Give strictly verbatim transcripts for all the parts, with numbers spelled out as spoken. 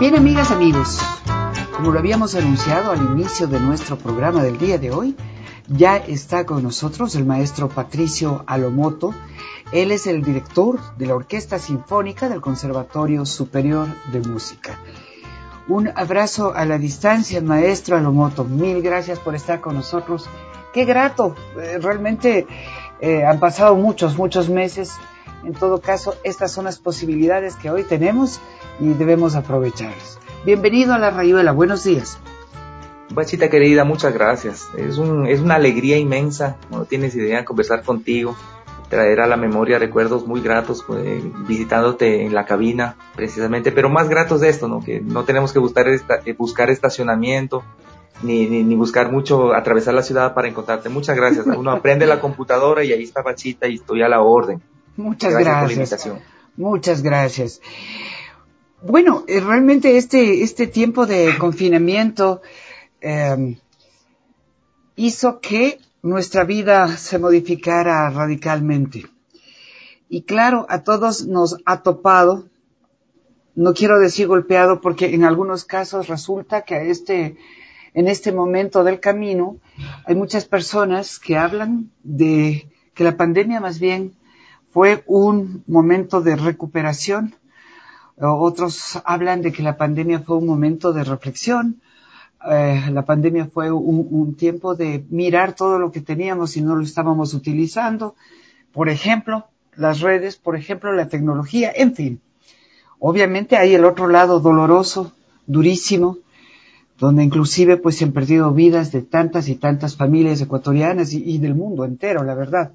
Bien, amigas, amigos, como lo habíamos anunciado al inicio de nuestro programa del día de hoy, ya está con nosotros el maestro Patricio Alomoto. Él es el director de la Orquesta Sinfónica del Conservatorio Superior de Música. Un abrazo a la distancia, maestro Alomoto. Mil gracias por estar con nosotros. Qué grato. Eh, realmente eh, han pasado muchos, muchos meses. En todo caso, estas son las posibilidades que hoy tenemos y debemos aprovecharlas. Bienvenido a La Rayuela. Buenos días. Bachita querida, muchas gracias. Es, un, es una alegría inmensa, no tienes idea, conversar contigo, traer a la memoria recuerdos muy gratos, eh, visitándote en la cabina, precisamente, pero más gratos de esto, ¿no? Que no tenemos que buscar, esta, eh, buscar estacionamiento, ni, ni, ni buscar mucho, atravesar la ciudad para encontrarte. Muchas gracias. Uno aprende la computadora y ahí está Bachita y estoy a la orden. Muchas gracias. gracias por la invitación. Muchas gracias. Bueno, eh, realmente este, este tiempo de confinamiento eh, hizo que nuestra vida se modificara radicalmente. Y claro, a todos nos ha topado, no quiero decir golpeado, porque en algunos casos resulta que a este, en este momento del camino hay muchas personas que hablan de que la pandemia más bien fue un momento de recuperación. Otros hablan de que la pandemia fue un momento de reflexión. Eh, la pandemia fue un, un tiempo de mirar todo lo que teníamos y no lo estábamos utilizando. Por ejemplo, las redes, por ejemplo, la tecnología, en fin. Obviamente hay el otro lado doloroso, durísimo, donde inclusive pues se han perdido vidas de tantas y tantas familias ecuatorianas y, y del mundo entero, la verdad.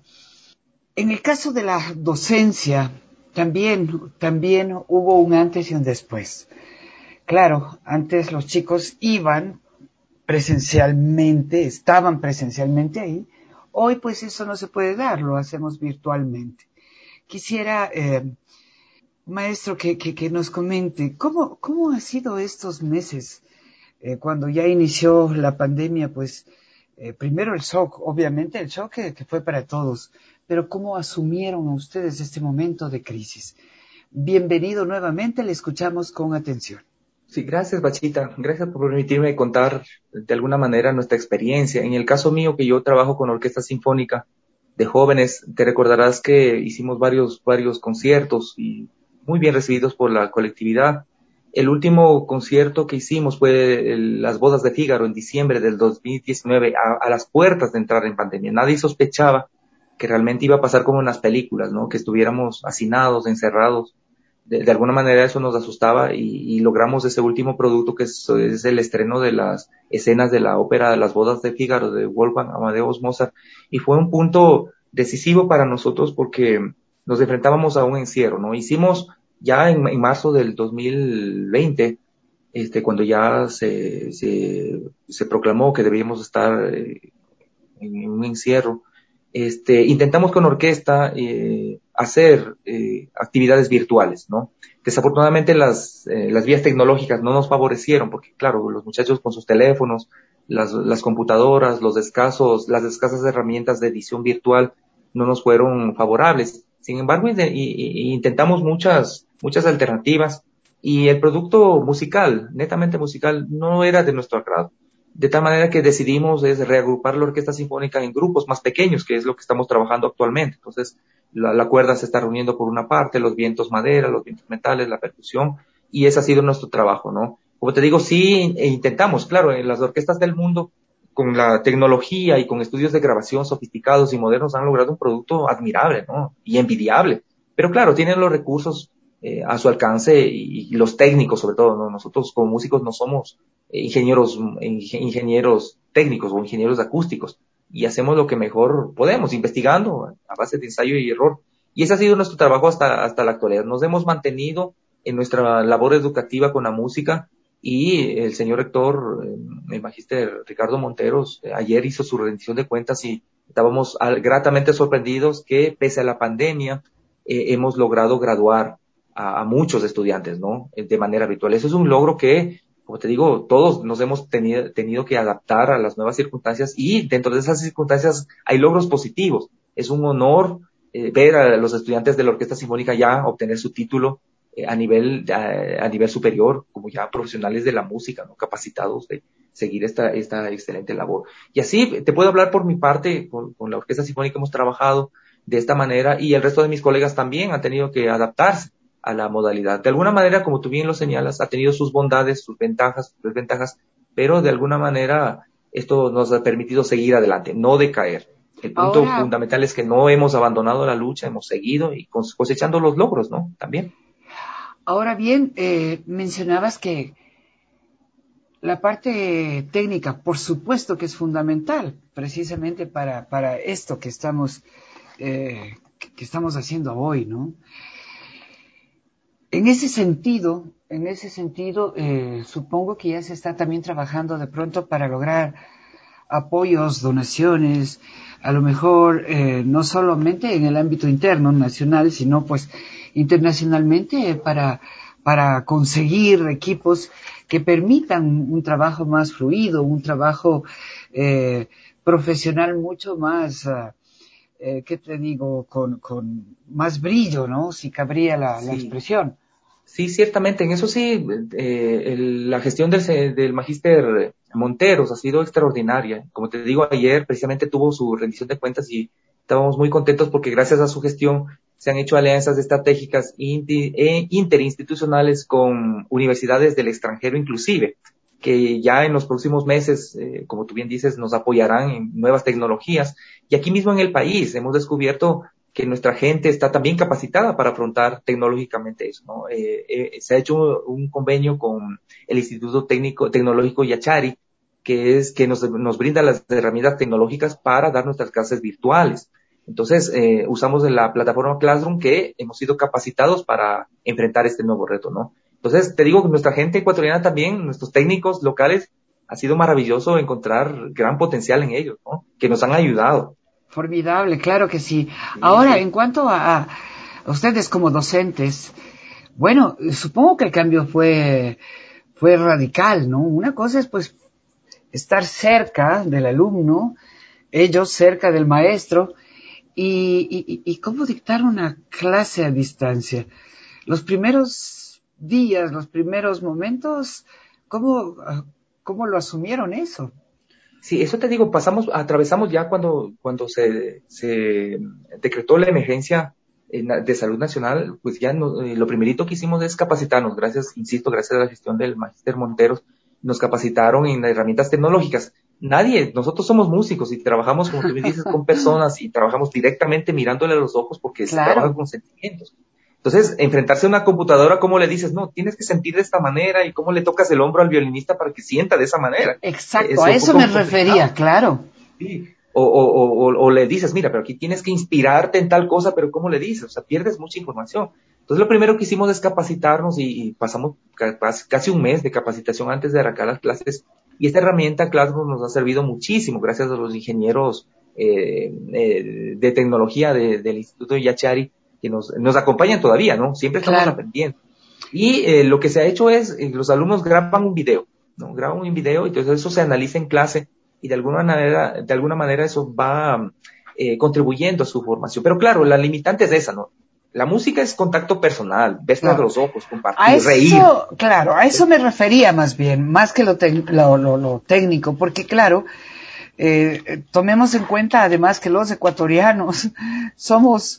En el caso de la docencia, también, también hubo un antes y un después. Claro, antes los chicos iban presencialmente, estaban presencialmente ahí. Hoy pues eso no se puede dar, lo hacemos virtualmente. Quisiera, eh, maestro, que, que, que nos comente, ¿cómo, cómo han sido estos meses? Eh, cuando ya inició la pandemia, pues, eh, primero el shock, obviamente el shock que, que fue para todos, pero ¿cómo asumieron ustedes este momento de crisis? Bienvenido nuevamente, le escuchamos con atención. Sí, gracias, Bachita. Gracias por permitirme contar de alguna manera nuestra experiencia. En el caso mío, que yo trabajo con Orquesta Sinfónica de jóvenes, te recordarás que hicimos varios, varios conciertos y muy bien recibidos por la colectividad. El último concierto que hicimos fue el, las Bodas de Fígaro en diciembre del dos mil diecinueve, a, a las puertas de entrar en pandemia. Nadie sospechaba que realmente iba a pasar como en las películas, ¿no? Que estuviéramos hacinados, encerrados. De, de alguna manera eso nos asustaba y, y logramos ese último producto que es, es el estreno de las escenas de la ópera de las Bodas de Fígaro de Wolfgang Amadeus Mozart, y fue un punto decisivo para nosotros porque nos enfrentábamos a un encierro, ¿no? Hicimos ya en, en marzo del dos mil veinte, este, cuando ya se, se, se proclamó que debíamos estar eh, en un encierro, este, intentamos con orquesta eh, hacer eh, actividades virtuales, ¿no? Desafortunadamente las, eh, las vías tecnológicas no nos favorecieron porque, claro, los muchachos con sus teléfonos, las, las computadoras, los escasos, las escasas herramientas de edición virtual no nos fueron favorables. Sin embargo, y de, y, y intentamos muchas, muchas alternativas y el producto musical, netamente musical, no era de nuestro agrado. De tal manera que decidimos es reagrupar la orquesta sinfónica en grupos más pequeños, que es lo que estamos trabajando actualmente. Entonces, la, la cuerda se está reuniendo por una parte, los vientos madera, los vientos metales, la percusión, y ese ha sido nuestro trabajo, ¿no? Como te digo, sí e intentamos, claro, en las orquestas del mundo, con la tecnología y con estudios de grabación sofisticados y modernos, han logrado un producto admirable, ¿no? Y envidiable. Pero claro, tienen los recursos eh, a su alcance y, y los técnicos sobre todo, ¿no? Nosotros como músicos no somos ingenieros, ingenieros técnicos o ingenieros acústicos, y hacemos lo que mejor podemos, investigando a base de ensayo y error. Y ese ha sido nuestro trabajo hasta, hasta la actualidad. Nos hemos mantenido en nuestra labor educativa con la música, y el señor rector, el magíster Ricardo Monteros, ayer hizo su rendición de cuentas y estábamos gratamente sorprendidos que pese a la pandemia eh, hemos logrado graduar a, a muchos estudiantes, ¿no? De manera virtual. Eso es un logro que, como te digo, todos nos hemos tenido, tenido que adaptar a las nuevas circunstancias, y dentro de esas circunstancias hay logros positivos. Es un honor eh, ver a los estudiantes de la Orquesta Sinfónica ya obtener su título eh, a nivel, a, a nivel superior, como ya profesionales de la música, ¿no? Capacitados de seguir esta, esta excelente labor. Y así te puedo hablar por mi parte, con, con la Orquesta Sinfónica hemos trabajado de esta manera y el resto de mis colegas también han tenido que adaptarse a la modalidad. De alguna manera, como tú bien lo señalas, ha tenido sus bondades, sus ventajas, sus desventajas, pero de alguna manera esto nos ha permitido seguir adelante, no decaer. El punto Ahora, fundamental es que no hemos abandonado la lucha, hemos seguido y cosechando los logros, ¿no? También. ahora bien, eh, mencionabas que la parte técnica, por supuesto que es fundamental, precisamente para, para esto que estamos, eh, que estamos haciendo hoy, ¿no? En ese sentido, en ese sentido, eh, supongo que ya se está también trabajando de pronto para lograr apoyos, donaciones, a lo mejor eh, no solamente en el ámbito interno, nacional, sino pues internacionalmente para, para conseguir equipos que permitan un trabajo más fluido, un trabajo eh, profesional mucho más, uh, eh, ¿qué te digo?, con, con más brillo, ¿no? Si cabría la, la Sí. expresión. Sí, ciertamente, en eso sí, eh, el- la gestión del, se- del magíster Monteros ha sido extraordinaria. Como te digo, ayer precisamente tuvo su rendición de cuentas y estábamos muy contentos porque gracias a su gestión se han hecho alianzas estratégicas inti- e interinstitucionales con universidades del extranjero inclusive, que ya en los próximos meses, eh, como tú bien dices, nos apoyarán en nuevas tecnologías. Y aquí mismo en el país hemos descubierto que nuestra gente está también capacitada para afrontar tecnológicamente eso, ¿no? Eh, eh, se ha hecho un convenio con el Instituto Técnico, Tecnológico Yachari, que es, que nos, nos brinda las herramientas tecnológicas para dar nuestras clases virtuales. Entonces, eh, usamos la plataforma Classroom que hemos sido capacitados para enfrentar este nuevo reto, ¿no? Entonces, te digo que nuestra gente ecuatoriana también, nuestros técnicos locales, ha sido maravilloso encontrar gran potencial en ellos, ¿no? Que nos han ayudado. Formidable, claro que sí. Sí, Ahora, en sí. cuanto a, a ustedes como docentes, bueno, supongo que el cambio fue, fue radical, ¿no? Una cosa es pues estar cerca del alumno, ellos cerca del maestro, y, y, y cómo dictar una clase a distancia. Los primeros días, los primeros momentos, ¿cómo, cómo lo asumieron eso? Sí, eso te digo, pasamos, atravesamos ya cuando, cuando se, se decretó la emergencia en la- de salud nacional, pues ya no- eh, lo primerito que hicimos es capacitarnos, gracias, insisto, gracias a la gestión del Magíster Monteros, nos capacitaron en herramientas tecnológicas. Nadie, nosotros somos músicos y trabajamos, como tú me dices, con personas y trabajamos directamente mirándole a los ojos porque se trabaja Claro, con sentimientos. Entonces, enfrentarse a una computadora, ¿cómo le dices? No, tienes que sentir de esta manera y cómo le tocas el hombro al violinista para que sienta de esa manera. exacto, Es a un eso me poco complicado. refería, claro. Sí. O, o, o, o le dices, mira, pero aquí tienes que inspirarte en tal cosa, pero ¿cómo le dices? O sea, pierdes mucha información. Entonces, lo primero que hicimos es capacitarnos y, y pasamos ca- casi un mes de capacitación antes de arrancar las clases. Y esta herramienta Classroom nos ha servido muchísimo gracias a los ingenieros eh, eh, de tecnología de- del Instituto Yachari que nos, nos acompañan todavía, ¿no? Siempre estamos Claro, aprendiendo. Y eh, lo que se ha hecho es, eh, los alumnos graban un video, ¿no? Graban un video y entonces eso se analiza en clase y de alguna manera, de alguna manera eso va eh, contribuyendo a su formación. Pero claro, la limitante es esa, ¿no? La música es contacto personal, verse a claro. los ojos, A compartir, reír. eso, claro, a eso me refería más bien, más que lo, tec- lo, lo, lo técnico, porque claro, eh, eh, tomemos en cuenta además que los ecuatorianos somos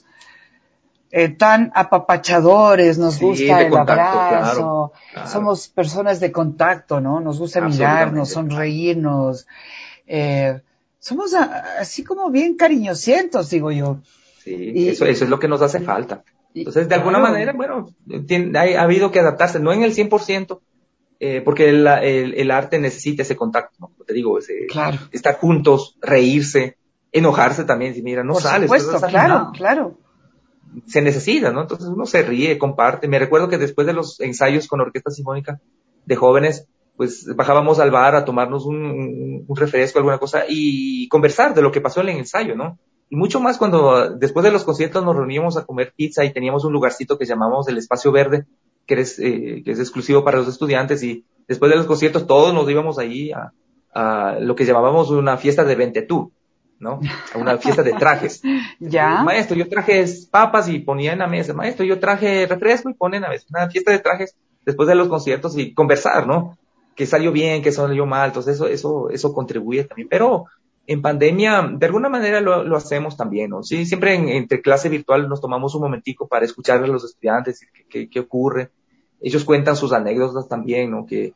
eh, tan apapachadores, nos Sí, gusta de el contacto, claro, abrazo, claro, somos personas de contacto, ¿no? Nos gusta mirarnos, absolutamente. sonreírnos, eh, somos a- así como bien cariñosientos, digo yo. Sí, eso, Y, eso es lo que nos hace falta. y Entonces, de alguna claro, manera, bueno, tiene- hay- ha habido que adaptarse, no en el cien por ciento, eh, porque el, el, el arte necesita ese contacto, ¿no? Como te digo, ese, claro, estar juntos, reírse, enojarse también, si mira, no por sales, estás supuesto, claro, desafinado, claro. se necesita, ¿no? Entonces uno se ríe, comparte. Me recuerdo que después de los ensayos con Orquesta Sinfónica de jóvenes, pues bajábamos al bar a tomarnos un, un, un refresco, alguna cosa, y conversar de lo que pasó en el ensayo, ¿no? Y mucho más cuando después de los conciertos nos reuníamos a comer pizza y teníamos un lugarcito que llamamos el Espacio Verde, que es, eh, que es exclusivo para los estudiantes, y después de los conciertos todos nos íbamos ahí a, a lo que llamábamos una fiesta de Ventetú. ¿no? A una fiesta de trajes. ¿Ya? Maestro, yo traje papas y ponía en la mesa. Maestro, yo traje refresco y ponía en la mesa. Una fiesta de trajes después de los conciertos y conversar, ¿no? Que salió bien, que salió mal. Entonces eso, eso, eso contribuye también. Pero en pandemia, de alguna manera lo, lo hacemos también, ¿no? Sí, siempre en, entre clase virtual nos tomamos un momentico para escuchar a los estudiantes, qué, qué, qué ocurre. Ellos cuentan sus anécdotas también, ¿no? Que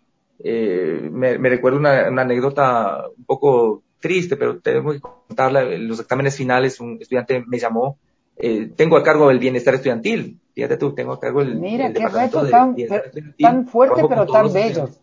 eh, me, me recuerdo una, una anécdota un poco triste, pero tengo que contarla. En los exámenes finales, un estudiante me llamó. Eh, tengo a cargo el bienestar estudiantil. Fíjate tú, tengo a cargo el, Mira, el qué departamento reto de tan, bienestar estudiantil. tan fuerte, Trabajo con pero todos tan los bello. estudiantes.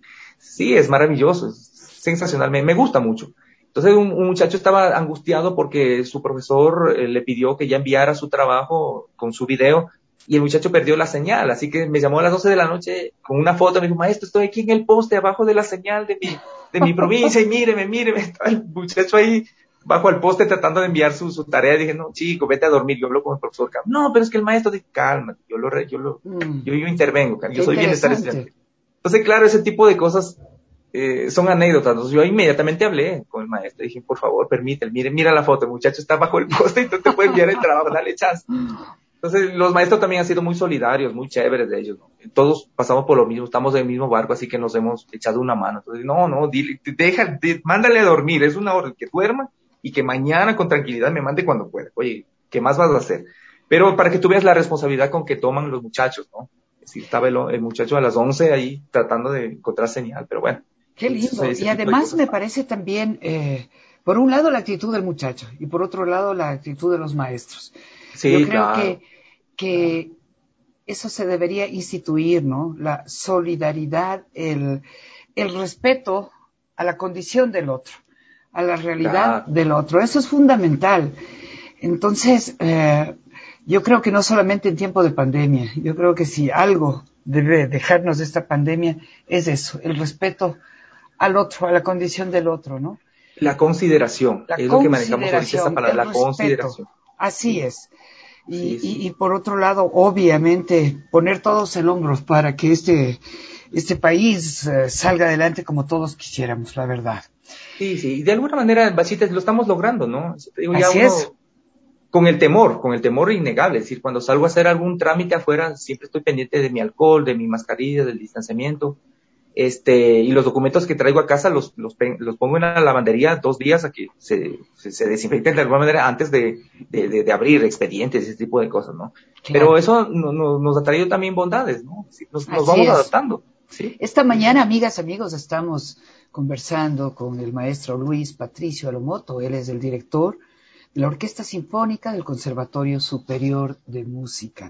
Sí, es maravilloso, es sensacional, me, me gusta mucho. Entonces un, un muchacho estaba angustiado porque su profesor eh, le pidió que ya enviara su trabajo con su video y el muchacho perdió la señal, así que me llamó a las doce de la noche con una foto, me dijo, maestro, estoy aquí en el poste abajo de la señal de mi, de mi provincia y míreme, míreme, está el muchacho ahí bajo el poste tratando de enviar su, su tarea. Y dije, no, chico, vete a dormir, yo hablo con el profesor. No, pero es que el maestro dice, calma, yo lo, re- yo lo, Mm, yo, yo intervengo, yo qué soy bienestar interesante. estudiantil. Entonces, claro, ese tipo de cosas eh, son anécdotas. Entonces, yo inmediatamente hablé con el maestro. Dije, por favor, permíteme, mire, mira la foto, el muchacho está bajo el poste y no te puede enviar el trabajo, dale chance. Entonces, los maestros también han sido muy solidarios, muy chéveres de ellos, ¿no? Todos pasamos por lo mismo, estamos en el mismo barco, así que nos hemos echado una mano. Entonces, no, no, dile, deja, de, mándale a dormir, es una hora que duerma y que mañana con tranquilidad me mande cuando pueda. Oye, ¿qué más vas a hacer? Pero para que tú veas la responsabilidad con que toman los muchachos, ¿no? Es decir, estaba el, el muchacho a las once ahí tratando de encontrar señal, pero bueno, Qué eso, lindo. ese Y tipo de además cosas me pasan. parece también, eh, por un lado, la actitud del muchacho y por otro lado, la actitud de los maestros. Yo Sí, creo claro, que, claro, que eso se debería instituir, ¿no? La solidaridad, el, el respeto a la condición del otro, a la realidad claro. del otro. Eso es fundamental. Entonces, eh, yo creo que no solamente en tiempo de pandemia, yo creo que si algo debe dejarnos de esta pandemia es eso, el respeto al otro, a la condición del otro, ¿no? La consideración, La es lo que manejamos ahorita esta consideración, palabra, el la respeto, consideración. así Sí, es. Y, sí, y, sí. y por otro lado, obviamente, poner todos el hombro para que este, este país eh, salga adelante como todos quisiéramos, la verdad. Sí, sí, y de alguna manera, Bachita, lo estamos logrando, ¿no? Te digo, ya Así es. uno, con el temor, con el temor innegable, es decir, cuando salgo a hacer algún trámite afuera, siempre estoy pendiente de mi alcohol, de mi mascarilla, del distanciamiento, este, y los documentos que traigo a casa los, los, los pongo en la lavandería dos días a que se, se, se desinfecten de alguna manera antes de, de, de, de abrir expedientes, ese tipo de cosas, ¿no? Pero Claro, eso no, no, nos ha traído también bondades, ¿no? Sí, nos, nos así vamos es. adaptando, ¿sí? Esta Sí, mañana, sí. amigas, amigos, estamos conversando con el maestro Luis Patricio Alomoto. Él es el director de la Orquesta Sinfónica del Conservatorio Superior de Música.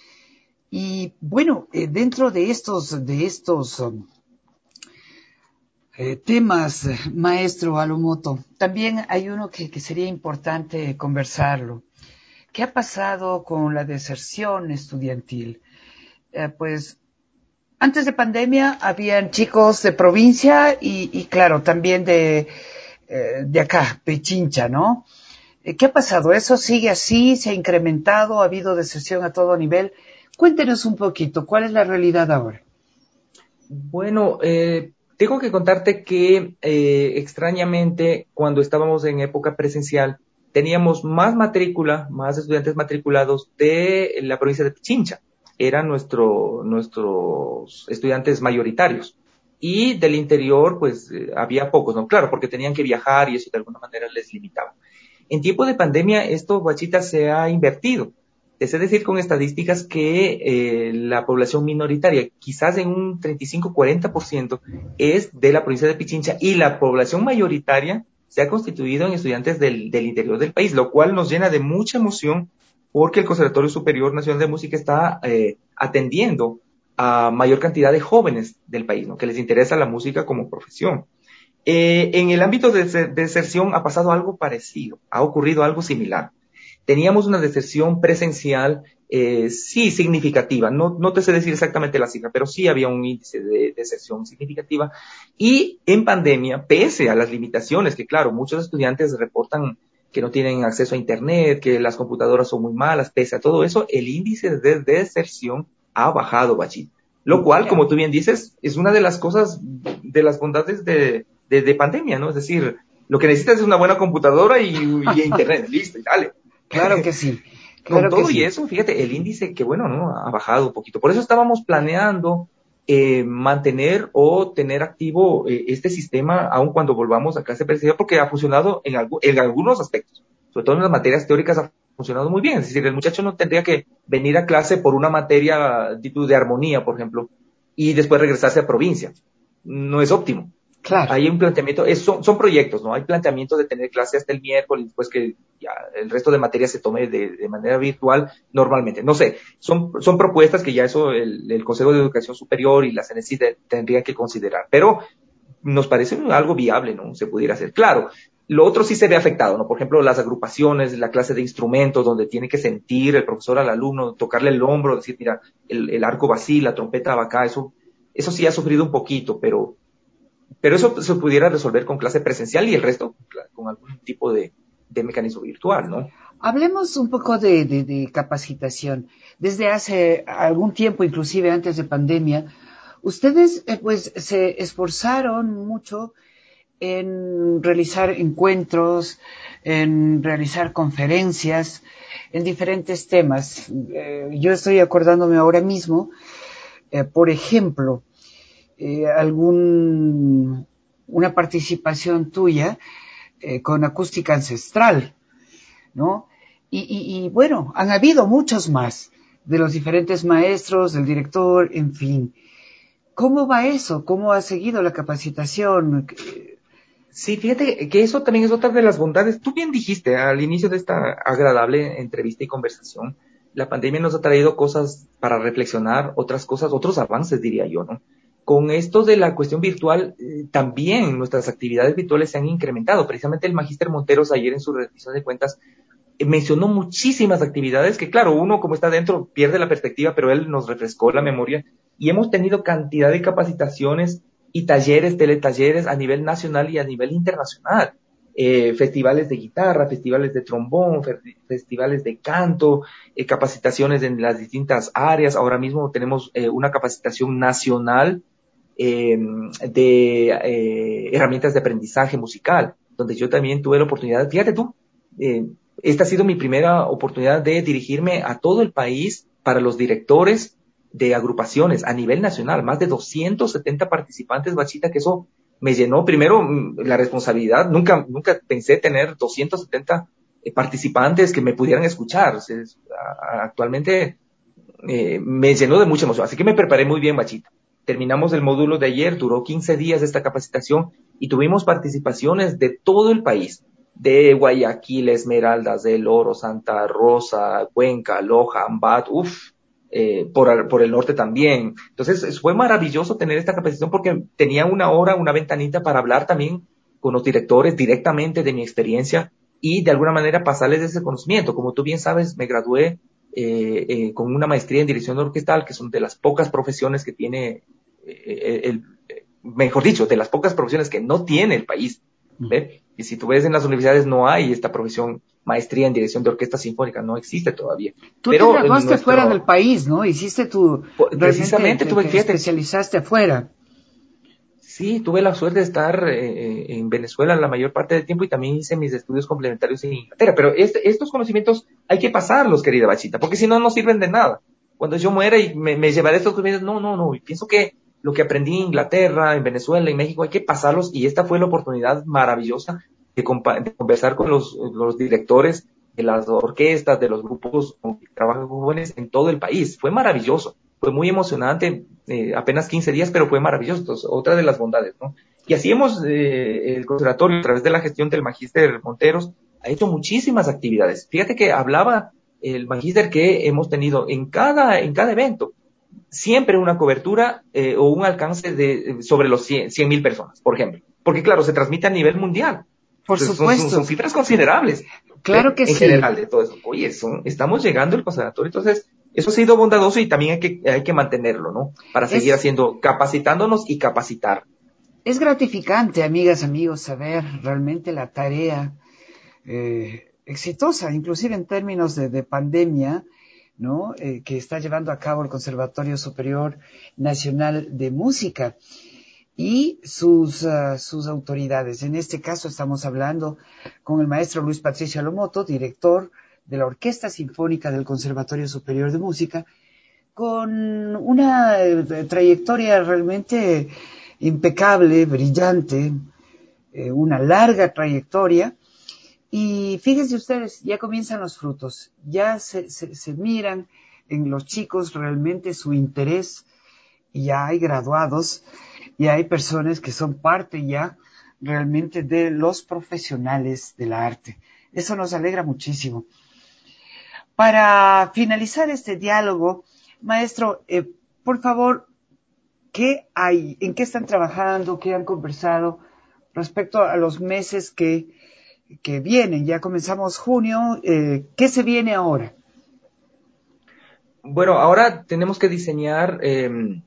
Y bueno, eh, dentro de estos, de estos um, eh, temas, eh, maestro Alomoto, también hay uno que, que sería importante conversarlo. ¿Qué ha pasado con la deserción estudiantil? Eh, pues antes de pandemia habían chicos de provincia y, y claro, también de, eh, de acá, Pichincha, ¿no? Eh, ¿Qué ha pasado? ¿Eso sigue así? ¿Se ha incrementado? ¿Ha habido deserción a todo nivel? Cuéntenos un poquito, ¿cuál es la realidad ahora? Bueno, eh, tengo que contarte que eh, extrañamente cuando estábamos en época presencial teníamos más matrícula, más estudiantes matriculados de la provincia de Pichincha. Eran nuestro, nuestros estudiantes mayoritarios. Y del interior, pues eh, había pocos, ¿no? Claro, porque tenían que viajar y eso de alguna manera les limitaba. En tiempo de pandemia, esto, Guachita, se ha invertido. Es decir, con estadísticas que eh, la población minoritaria, quizás en un treinta y cinco a cuarenta por ciento, es de la provincia de Pichincha y la población mayoritaria se ha constituido en estudiantes del, del interior del país, lo cual nos llena de mucha emoción porque el Conservatorio Superior Nacional de Música está eh, atendiendo a mayor cantidad de jóvenes del país, ¿no? Que les interesa la música como profesión. Eh, en el ámbito de deserción ha pasado algo parecido, ha ocurrido algo similar. Teníamos una deserción presencial, eh, sí significativa, no, no te sé decir exactamente la cifra, pero sí había un índice de deserción significativa. Y en pandemia, pese a las limitaciones, que claro, muchos estudiantes reportan que no tienen acceso a Internet, que las computadoras son muy malas, pese a todo eso, el índice de deserción ha bajado, Bachit. Lo cual, Mira, como tú bien dices, es una de las cosas, de las bondades de, de, de pandemia, ¿no? Es decir, Lo que necesitas es una buena computadora y, y internet, listo, y dale. Claro que sí. Claro Con todo que y sí. eso, fíjate, el índice que bueno, ¿no? Ha bajado un poquito. Por eso estábamos planeando eh, mantener o tener activo eh, este sistema aun cuando volvamos a clase presencial, porque ha funcionado en, algu en algunos aspectos, sobre todo en las materias teóricas ha funcionado muy bien. Es decir, el muchacho no tendría que venir a clase por una materia tipo de armonía, por ejemplo, y después regresarse a provincia. No es óptimo. Claro. Hay un planteamiento, es, son, son proyectos, ¿no? Hay planteamientos de tener clase hasta el miércoles, después que ya el resto de materias se tome de, de manera virtual normalmente. No sé, son, son propuestas que ya eso el, el Consejo de Educación Superior y la C N E C I tendrían que considerar, pero nos parece algo viable, ¿no? Se pudiera hacer. Claro, lo otro sí se ve afectado, ¿no? Por ejemplo, las agrupaciones, la clase de instrumentos, donde tiene que sentir el profesor al alumno, tocarle el hombro, decir, mira, el, el arco va así, la trompeta va acá, eso, eso sí ha sufrido un poquito, pero pero eso se pudiera resolver con clase presencial y el resto con algún tipo de, de mecanismo virtual, ¿no? Hablemos un poco de, de, de capacitación. Desde hace algún tiempo, inclusive antes de pandemia, ustedes eh, pues se esforzaron mucho en realizar encuentros, en realizar conferencias en diferentes temas. Eh, yo estoy acordándome ahora mismo, eh, por ejemplo, eh, algún una participación tuya eh, con acústica ancestral, ¿no? Y, y, y bueno, han habido muchos más de los diferentes maestros, del director, en fin. ¿Cómo va eso? ¿Cómo ha seguido la capacitación? Sí, fíjate que eso también es otra de las bondades. Tú bien dijiste al inicio de esta agradable entrevista y conversación, la pandemia nos ha traído cosas para reflexionar, otras cosas, otros avances, diría yo, ¿no? Con esto de la cuestión virtual, eh, también nuestras actividades virtuales se han incrementado. Precisamente el Magíster Monteros ayer en su rendición de cuentas eh, mencionó muchísimas actividades que, claro, uno como está dentro pierde la perspectiva, pero él nos refrescó la memoria y hemos tenido cantidad de capacitaciones y talleres, teletalleres a nivel nacional y a nivel internacional. Eh, festivales de guitarra, festivales de trombón, fe festivales de canto, eh, capacitaciones en las distintas áreas. Ahora mismo tenemos eh, una capacitación nacional eh, de eh, herramientas de aprendizaje musical, donde yo también tuve la oportunidad, fíjate tú, eh, esta ha sido mi primera oportunidad de dirigirme a todo el país para los directores de agrupaciones a nivel nacional, más de doscientos setenta participantes, Bachita, que eso me llenó primero la responsabilidad, nunca, nunca pensé tener doscientos setenta eh, participantes que me pudieran escuchar. O sea, a, actualmente eh, me llenó de mucha emoción, así que me preparé muy bien, Bachita. Terminamos el módulo de ayer, duró quince días esta capacitación y tuvimos participaciones de todo el país, de Guayaquil, Esmeraldas, del Oro, Santa Rosa, Cuenca, Loja, Ambato, uff, eh, por, por el norte también. Entonces fue maravilloso tener esta capacitación porque tenía una hora, una ventanita para hablar también con los directores directamente de mi experiencia y de alguna manera pasarles ese conocimiento. Como tú bien sabes, me gradué eh, eh, con una maestría en dirección orquestal, que son de las pocas profesiones que tiene, eh, el, eh, mejor dicho, de las pocas profesiones que no tiene el país. ¿Ve? Y si tú ves en las universidades no hay esta profesión, maestría en dirección de orquesta sinfónica, no existe todavía. Tú te Pero graduaste nuestro, fuera del país, ¿no? Hiciste tu, realmente precisamente te, tuve, te fíjate, especializaste afuera. sí, tuve la suerte de estar eh, en Venezuela la mayor parte del tiempo y también hice mis estudios complementarios en Inglaterra. Pero este, estos conocimientos hay que pasarlos, querida Bachita, porque si no, no sirven de nada. Cuando yo muera y me, me llevaré estos conocimientos, no, no, no. Y pienso que lo que aprendí en Inglaterra, en Venezuela, en México, hay que pasarlos y esta fue la oportunidad maravillosa de, de conversar con los, los directores de las orquestas, de los grupos que trabajan con jóvenes en todo el país. Fue maravilloso. Fue muy emocionante, eh, apenas quince días, pero fue maravilloso. Entonces, otra de las bondades, ¿no? Y así hemos, eh, el conservatorio, a través de la gestión del Magíster Monteros, ha hecho muchísimas actividades. Fíjate que hablaba el Magíster que hemos tenido en cada, en cada evento, siempre una cobertura eh, o un alcance de sobre los cien mil personas, por ejemplo. Porque claro, se transmite a nivel mundial. Por Son, son, son supuesto. cifras considerables. Claro que En sí. general de todo eso. Oye, son, estamos llegando al conservatorio, entonces eso ha sido bondadoso y también hay que, hay que mantenerlo, ¿no? Para seguir Es, haciendo, capacitándonos y capacitar. es gratificante, amigas, amigos, saber realmente la tarea eh, exitosa, inclusive en términos de, de pandemia, ¿no? Eh, que está llevando a cabo el Conservatorio Superior Nacional de Música. y sus, uh, sus autoridades. En este caso estamos hablando con el maestro Luis Patricio Alomoto, director de la Orquesta Sinfónica del Conservatorio Superior de Música, con una eh, trayectoria realmente impecable, brillante, eh, una larga trayectoria. Y fíjense ustedes, ya comienzan los frutos, ya se, se, se miran en los chicos realmente su interés, y ya hay graduados, y hay personas que son parte ya realmente de los profesionales del arte. Eso nos alegra muchísimo. Para finalizar este diálogo, maestro, eh, por favor, ¿qué hay? ¿En qué están trabajando? ¿Qué han conversado respecto a los meses que, que vienen? Ya comenzamos junio. Eh, ¿Qué se viene ahora? Bueno, ahora tenemos que diseñar eh,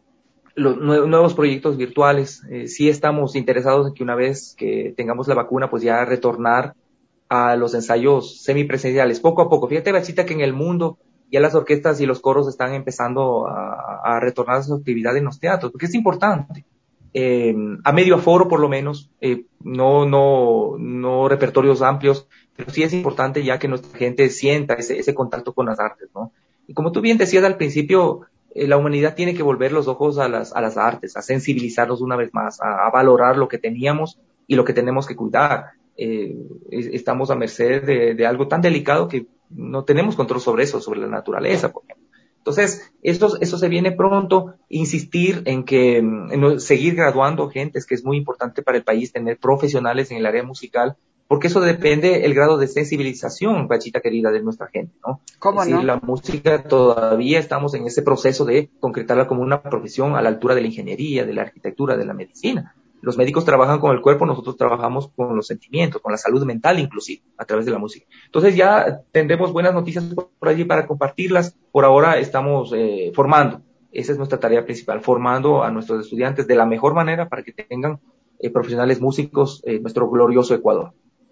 los nuevos proyectos virtuales. Eh, sí estamos interesados en que una vez que tengamos la vacuna, pues ya retornar a los ensayos semipresenciales, poco a poco. Fíjate, Bachita, que en el mundo ya las orquestas y los coros están empezando a, a retornar a su actividad en los teatros, porque es importante. Eh, a medio aforo, por lo menos, eh, no, no, no repertorios amplios, pero sí es importante ya que nuestra gente sienta ese, ese contacto con las artes, ¿no? Y como tú bien decías al principio, eh, la humanidad tiene que volver los ojos a las, a las artes, a sensibilizarnos una vez más, a, a valorar lo que teníamos y lo que tenemos que cuidar. Eh, estamos a merced de, de algo tan delicado que no tenemos control sobre eso, sobre la naturaleza, por ejemplo. Entonces, esto, eso se viene pronto, insistir en que, en seguir graduando gentes, que es muy importante para el país, tener profesionales en el área musical, porque eso depende el grado de sensibilización, Pachita querida, de nuestra gente, ¿no? ¿Cómo Es decir, no? la música todavía estamos en ese proceso de concretarla como una profesión a la altura de la ingeniería, de la arquitectura, de la medicina. Los médicos trabajan con el cuerpo, nosotros trabajamos con los sentimientos, con la salud mental inclusive, a través de la música. Entonces ya tendremos buenas noticias por allí para compartirlas. Por ahora estamos eh, formando. Esa es nuestra tarea principal, formando a nuestros estudiantes de la mejor manera para que tengan eh, profesionales músicos en nuestro glorioso Ecuador.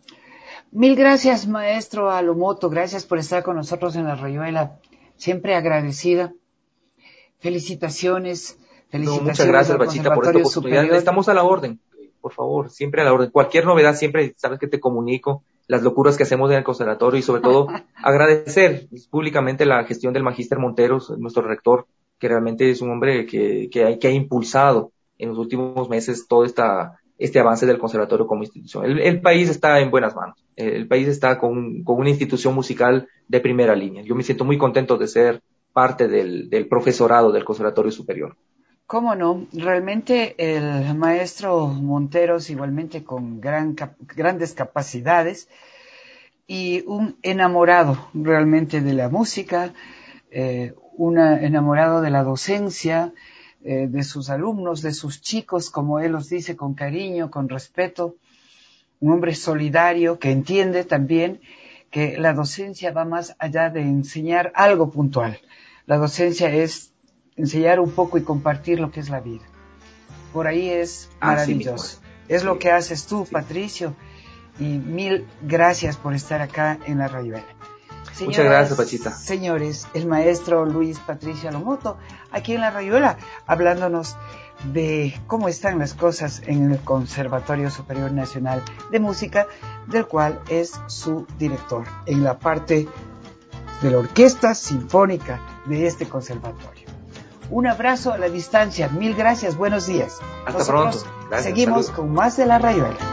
Mil gracias, maestro Alomoto. Gracias por estar con nosotros en La Rayuela. Siempre agradecida. Felicitaciones. No, Felicitaciones muchas gracias, al Bachita, por esta Conservatorio oportunidad. Superior. Estamos a la orden, por favor, siempre a la orden. Cualquier novedad, siempre sabes que te comunico las locuras que hacemos en el conservatorio y sobre todo agradecer públicamente la gestión del Magíster Monteros, nuestro rector, que realmente es un hombre que, que, ha, que ha impulsado en los últimos meses todo esta, este avance del conservatorio como institución. El, el país está en buenas manos. El país está con, con una institución musical de primera línea. Yo me siento muy contento de ser parte del, del profesorado del Conservatorio Superior. ¿Cómo no? Realmente el maestro Monteros, igualmente con gran, cap- grandes capacidades y un enamorado realmente de la música, eh, un enamorado de la docencia, eh, de sus alumnos, de sus chicos, como él los dice, con cariño, con respeto, un hombre solidario que entiende también que la docencia va más allá de enseñar algo puntual. La docencia es enseñar un poco y compartir lo que es la vida. Por ahí es maravilloso. Es sí. Lo que haces tú, sí. Patricio, y mil gracias por estar acá en La Rayuela. Señoras, muchas gracias, Pachita. Señores, el maestro Luis Patricio Alomoto, aquí en La Rayuela, hablándonos de cómo están las cosas en el Conservatorio Superior Nacional de Música, del cual es su director, en la parte de la Orquesta Sinfónica de este conservatorio. Un abrazo a la distancia, mil gracias, buenos días. Hasta Nosotros pronto. Gracias, seguimos saludos. con más de La Rayuela.